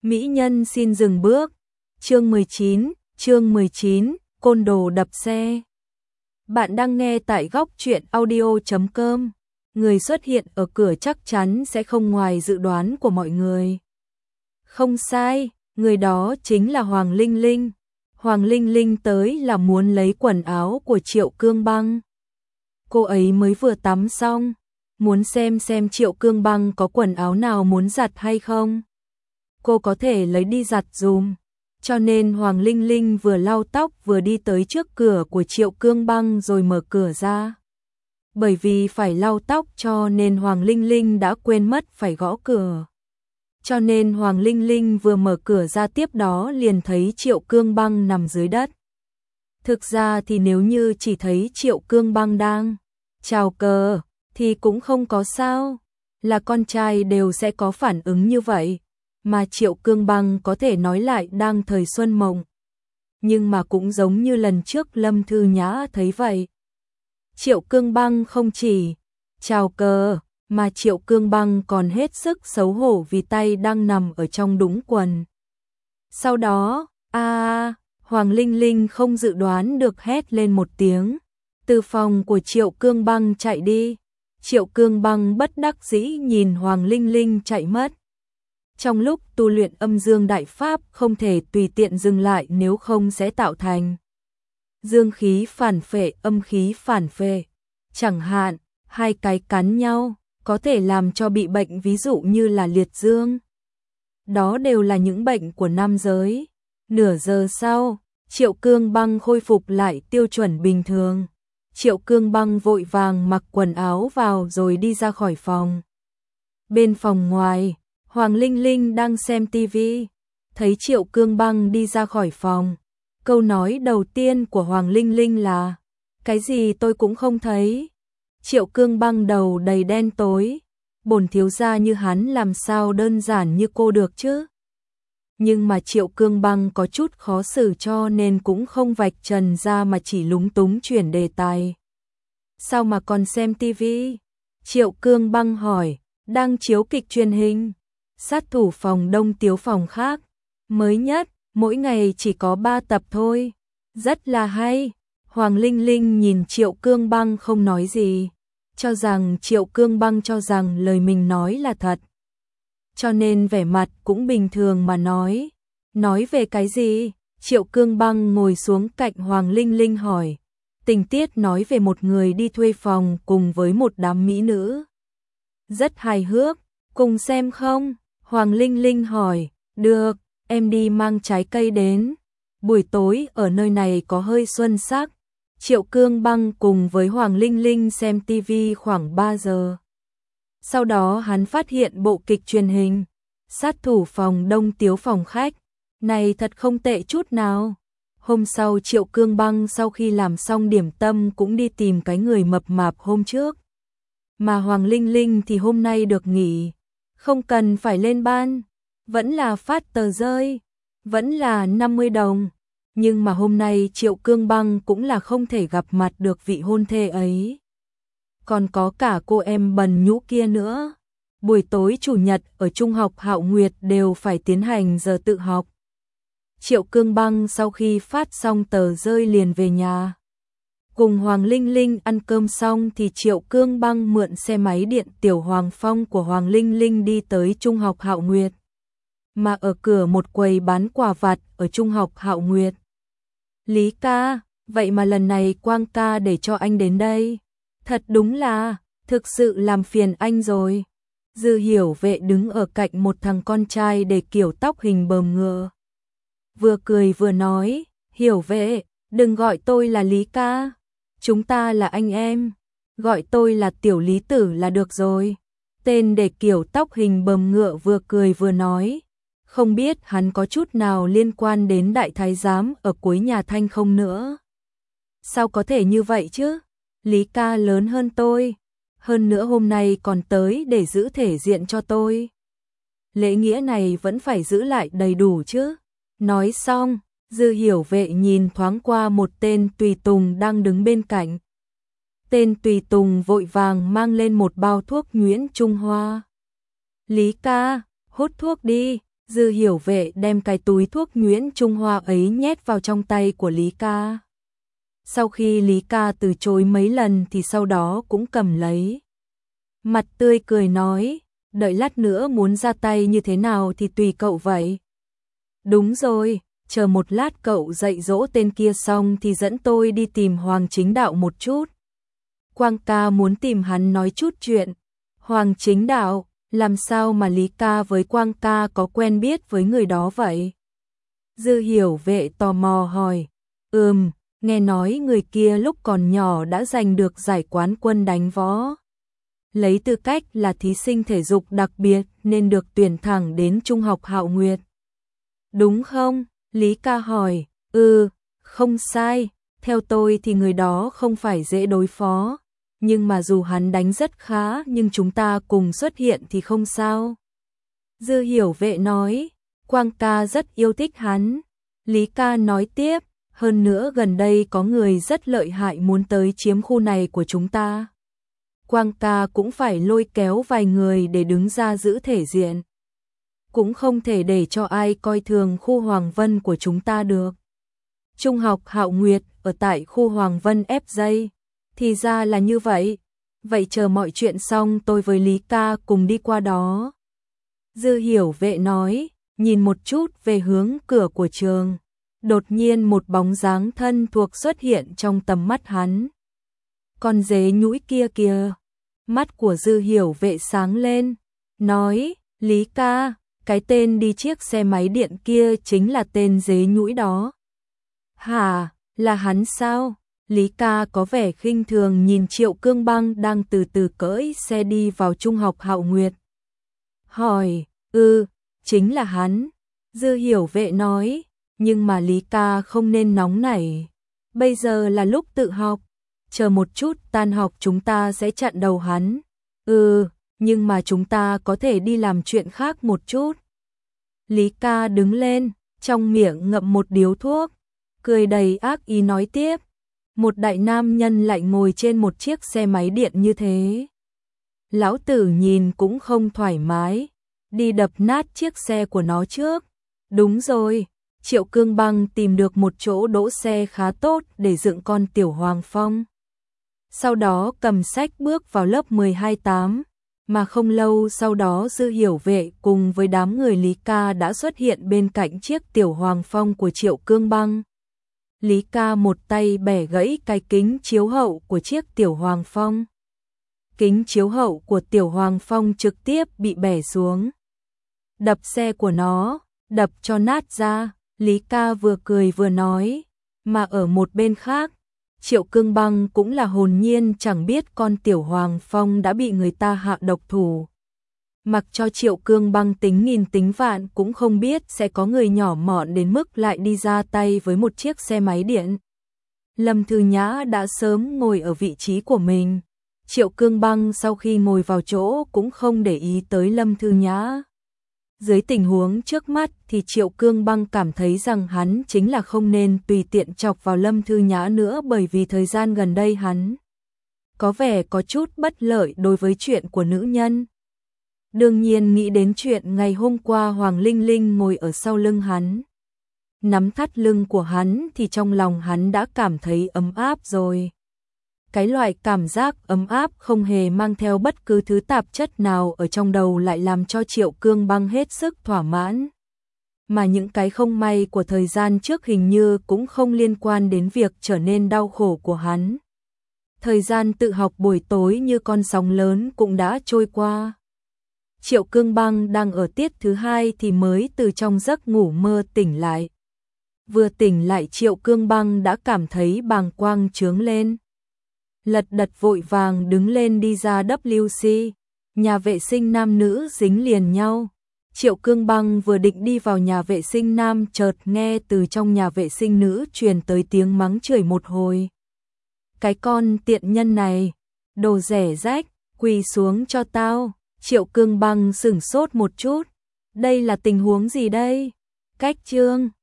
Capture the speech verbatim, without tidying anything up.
Mỹ nhân xin dừng bước. Chương mười chín, chương mười chín, côn đồ đập xe. Bạn đang nghe tại góc truyện audio chấm com. Người xuất hiện ở cửa chắc chắn sẽ không ngoài dự đoán của mọi người. Không sai, người đó chính là Hoàng Linh Linh. Hoàng Linh Linh tới là muốn lấy quần áo của Triệu Cương Băng. Cô ấy mới vừa tắm xong, muốn xem xem Triệu Cương Băng có quần áo nào muốn giặt hay không. Cô có thể lấy đi giặt dùm. Cho nên Hoàng Linh Linh vừa lau tóc vừa đi tới trước cửa của Triệu Cương Băng rồi mở cửa ra. Bởi vì phải lau tóc cho nên Hoàng Linh Linh đã quên mất phải gõ cửa. Cho nên Hoàng Linh Linh vừa mở cửa ra tiếp đó liền thấy Triệu Cương Băng nằm dưới đất. Thực ra thì nếu như chỉ thấy Triệu Cương Băng đang chào cờ thì cũng không có sao. Là con trai đều sẽ có phản ứng như vậy. Mà Triệu Cương Băng có thể nói lại đang thời xuân mộng. Nhưng mà cũng giống như lần trước Lâm Thư Nhã thấy vậy. Triệu Cương Băng không chỉ chào cờ, mà Triệu Cương Băng còn hết sức xấu hổ vì tay đang nằm ở trong đũng quần. Sau đó, a Hoàng Linh Linh không dự đoán được hét lên một tiếng. Từ phòng của Triệu Cương Băng chạy đi. Triệu Cương Băng bất đắc dĩ nhìn Hoàng Linh Linh chạy mất. Trong lúc tu luyện âm dương đại pháp không thể tùy tiện dừng lại nếu không sẽ tạo thành dương khí phản phệ, âm khí phản phệ. Chẳng hạn, hai cái cắn nhau, có thể làm cho bị bệnh ví dụ như là liệt dương. Đó đều là những bệnh của nam giới. Nửa giờ sau, Triệu Cương Băng khôi phục lại tiêu chuẩn bình thường. Triệu Cương Băng vội vàng mặc quần áo vào rồi đi ra khỏi phòng. Bên phòng ngoài, Hoàng Linh Linh đang xem tivi, thấy Triệu Cương Băng đi ra khỏi phòng. Câu nói đầu tiên của Hoàng Linh Linh là: cái gì tôi cũng không thấy. Triệu Cương Băng đầu đầy đen tối, bổn thiếu gia như hắn làm sao đơn giản như cô được chứ. Nhưng mà Triệu Cương Băng có chút khó xử cho nên cũng không vạch trần ra mà chỉ lúng túng chuyển đề tài. Sao mà còn xem tivi? Triệu Cương Băng hỏi. Đang chiếu kịch truyền hình Sát thủ phòng Đông Tiếu phòng khác, mới nhất, mỗi ngày chỉ có ba tập thôi. Rất là hay. Hoàng Linh Linh nhìn Triệu Cương Băng không nói gì, cho rằng Triệu Cương Băng cho rằng lời mình nói là thật. Cho nên vẻ mặt cũng bình thường mà nói. Nói về cái gì? Triệu Cương Băng ngồi xuống cạnh Hoàng Linh Linh hỏi. Tình tiết nói về một người đi thuê phòng cùng với một đám mỹ nữ. Rất hài hước, cùng xem không? Hoàng Linh Linh hỏi. Được, em đi mang trái cây đến. Buổi tối ở nơi này có hơi xuân sắc. Triệu Cương Băng cùng với Hoàng Linh Linh xem tivi khoảng ba giờ. Sau đó hắn phát hiện bộ kịch truyền hình Sát thủ phòng Đông Tiếu phòng khách này thật không tệ chút nào. Hôm sau Triệu Cương Băng sau khi làm xong điểm tâm cũng đi tìm cái người mập mạp hôm trước. Mà Hoàng Linh Linh thì hôm nay được nghỉ, không cần phải lên ban, vẫn là phát tờ rơi, vẫn là năm mươi đồng. Nhưng mà hôm nay Triệu Cương Băng cũng là không thể gặp mặt được vị hôn thê ấy. Còn có cả cô em bần nhũ kia nữa. Buổi tối chủ nhật ở Trung học Hạo Nguyệt đều phải tiến hành giờ tự học. Triệu Cương Băng sau khi phát xong tờ rơi liền về nhà. Cùng Hoàng Linh Linh ăn cơm xong thì Triệu Cương Băng mượn xe máy điện Tiểu Hoàng Phong của Hoàng Linh Linh đi tới Trung học Hạo Nguyệt. Mà ở cửa một quầy bán quà vặt ở Trung học Hạo Nguyệt. Lý ca, vậy mà lần này Quang ca để cho anh đến đây. Thật đúng là, thực sự làm phiền anh rồi. Dư Hiểu Vệ đứng ở cạnh một thằng con trai để kiểu tóc hình bờm ngựa. Vừa cười vừa nói, Hiểu Vệ, đừng gọi tôi là Lý ca. Chúng ta là anh em, gọi tôi là Tiểu Lý Tử là được rồi. Tên để kiểu tóc hình bờm ngựa vừa cười vừa nói. Không biết hắn có chút nào liên quan đến đại thái giám ở cuối nhà Thanh không nữa. Sao có thể như vậy chứ? Lý ca lớn hơn tôi. Hơn nữa hôm nay còn tới để giữ thể diện cho tôi. Lễ nghĩa này vẫn phải giữ lại đầy đủ chứ. Nói xong, Dư Hiểu Vệ nhìn thoáng qua một tên tùy tùng đang đứng bên cạnh. Tên tùy tùng vội vàng mang lên một bao thuốc nhuyễn Trung Hoa. Lý ca, hút thuốc đi, Dư Hiểu Vệ đem cái túi thuốc nhuyễn Trung Hoa ấy nhét vào trong tay của Lý Ca. Sau khi Lý Ca từ chối mấy lần thì sau đó cũng cầm lấy. Mặt tươi cười nói, đợi lát nữa muốn ra tay như thế nào thì tùy cậu vậy. Đúng rồi, chờ một lát cậu dạy dỗ tên kia xong thì dẫn tôi đi tìm Hoàng Chính Đạo một chút. Quang ca muốn tìm hắn nói chút chuyện. Hoàng Chính Đạo, làm sao mà Lý Ca với Quang ca có quen biết với người đó vậy? Dư Hiểu Vệ tò mò hỏi. Ừm, nghe nói người kia lúc còn nhỏ đã giành được giải quán quân đánh võ. Lấy tư cách là thí sinh thể dục đặc biệt nên được tuyển thẳng đến Trung học Hạo Nguyệt. Đúng không? Lý Ca hỏi. Ừ, không sai, theo tôi thì người đó không phải dễ đối phó, nhưng mà dù hắn đánh rất khá nhưng chúng ta cùng xuất hiện thì không sao. Dư Hiểu Vệ nói, Quang ca rất yêu thích hắn. Lý Ca nói tiếp, hơn nữa gần đây có người rất lợi hại muốn tới chiếm khu này của chúng ta. Quang ca cũng phải lôi kéo vài người để đứng ra giữ thể diện. Cũng không thể để cho ai coi thường khu Hoàng Vân của chúng ta được. Trung học Hạo Nguyệt ở tại khu Hoàng Vân ép giây. Thì ra là như vậy. Vậy chờ mọi chuyện xong tôi với Lý Ca cùng đi qua đó. Dư Hiểu Vệ nói, nhìn một chút về hướng cửa của trường. Đột nhiên một bóng dáng thân thuộc xuất hiện trong tầm mắt hắn. Con dế nhũi kia kìa. Mắt của Dư Hiểu Vệ sáng lên. Nói, Lý Ca, cái tên đi chiếc xe máy điện kia chính là tên dế nhũi đó. Hả, là hắn sao? Lý Ca có vẻ khinh thường nhìn Triệu Cương Băng đang từ từ cưỡi xe đi vào Trung học Hạo Nguyệt. Hỏi, ừ, chính là hắn. Dư Hiểu Vệ nói, nhưng mà Lý Ca không nên nóng nảy. Bây giờ là lúc tự học. Chờ một chút tan học chúng ta sẽ chặn đầu hắn. Ừ, nhưng mà chúng ta có thể đi làm chuyện khác một chút. Lý Ca đứng lên, trong miệng ngậm một điếu thuốc, cười đầy ác ý nói tiếp. Một đại nam nhân lại ngồi trên một chiếc xe máy điện như thế. Lão tử nhìn cũng không thoải mái, đi đập nát chiếc xe của nó trước. Đúng rồi, Triệu Cương Băng tìm được một chỗ đỗ xe khá tốt để dựng con tiểu Hoàng Phong. Sau đó cầm sách bước vào lớp mười hai tám, mà không lâu sau đó Dư Hiểu Vệ cùng với đám người Lý Ca đã xuất hiện bên cạnh chiếc tiểu Hoàng Phong của Triệu Cương Băng. Lý Ca một tay bẻ gãy cái kính chiếu hậu của chiếc tiểu Hoàng Phong. Kính chiếu hậu của tiểu Hoàng Phong trực tiếp bị bẻ xuống. Đập xe của nó, đập cho nát ra, Lý Ca vừa cười vừa nói, mà ở một bên khác, Triệu Cương Băng cũng là hồn nhiên chẳng biết con tiểu Hoàng Phong đã bị người ta hạ độc thủ. Mặc cho Triệu Cương Băng tính nghìn tính vạn cũng không biết sẽ có người nhỏ mọn đến mức lại đi ra tay với một chiếc xe máy điện. Lâm Thư Nhã đã sớm ngồi ở vị trí của mình. Triệu Cương Băng sau khi ngồi vào chỗ cũng không để ý tới Lâm Thư Nhã. Dưới tình huống trước mắt thì Triệu Cương Băng cảm thấy rằng hắn chính là không nên tùy tiện chọc vào Lâm Thư Nhã nữa, bởi vì thời gian gần đây hắn có vẻ có chút bất lợi đối với chuyện của nữ nhân. Đương nhiên nghĩ đến chuyện ngày hôm qua Hoàng Linh Linh ngồi ở sau lưng hắn, nắm thắt lưng của hắn thì trong lòng hắn đã cảm thấy ấm áp rồi. Cái loại cảm giác ấm áp không hề mang theo bất cứ thứ tạp chất nào ở trong đầu lại làm cho Triệu Cương Băng hết sức thỏa mãn. Mà những cái không may của thời gian trước hình như cũng không liên quan đến việc trở nên đau khổ của hắn. Thời gian tự học buổi tối như con sóng lớn cũng đã trôi qua. Triệu Cương Băng đang ở tiết thứ hai thì mới từ trong giấc ngủ mơ tỉnh lại. Vừa tỉnh lại Triệu Cương Băng đã cảm thấy bàng quang trướng lên. Lật đật vội vàng đứng lên đi ra W C, nhà vệ sinh nam nữ dính liền nhau. Triệu Cương Băng vừa định đi vào nhà vệ sinh nam chợt nghe từ trong nhà vệ sinh nữ truyền tới tiếng mắng chửi một hồi. Cái con tiện nhân này, đồ rẻ rách, quỳ xuống cho tao. Triệu Cương Băng sửng sốt một chút. Đây là tình huống gì đây? Cách chương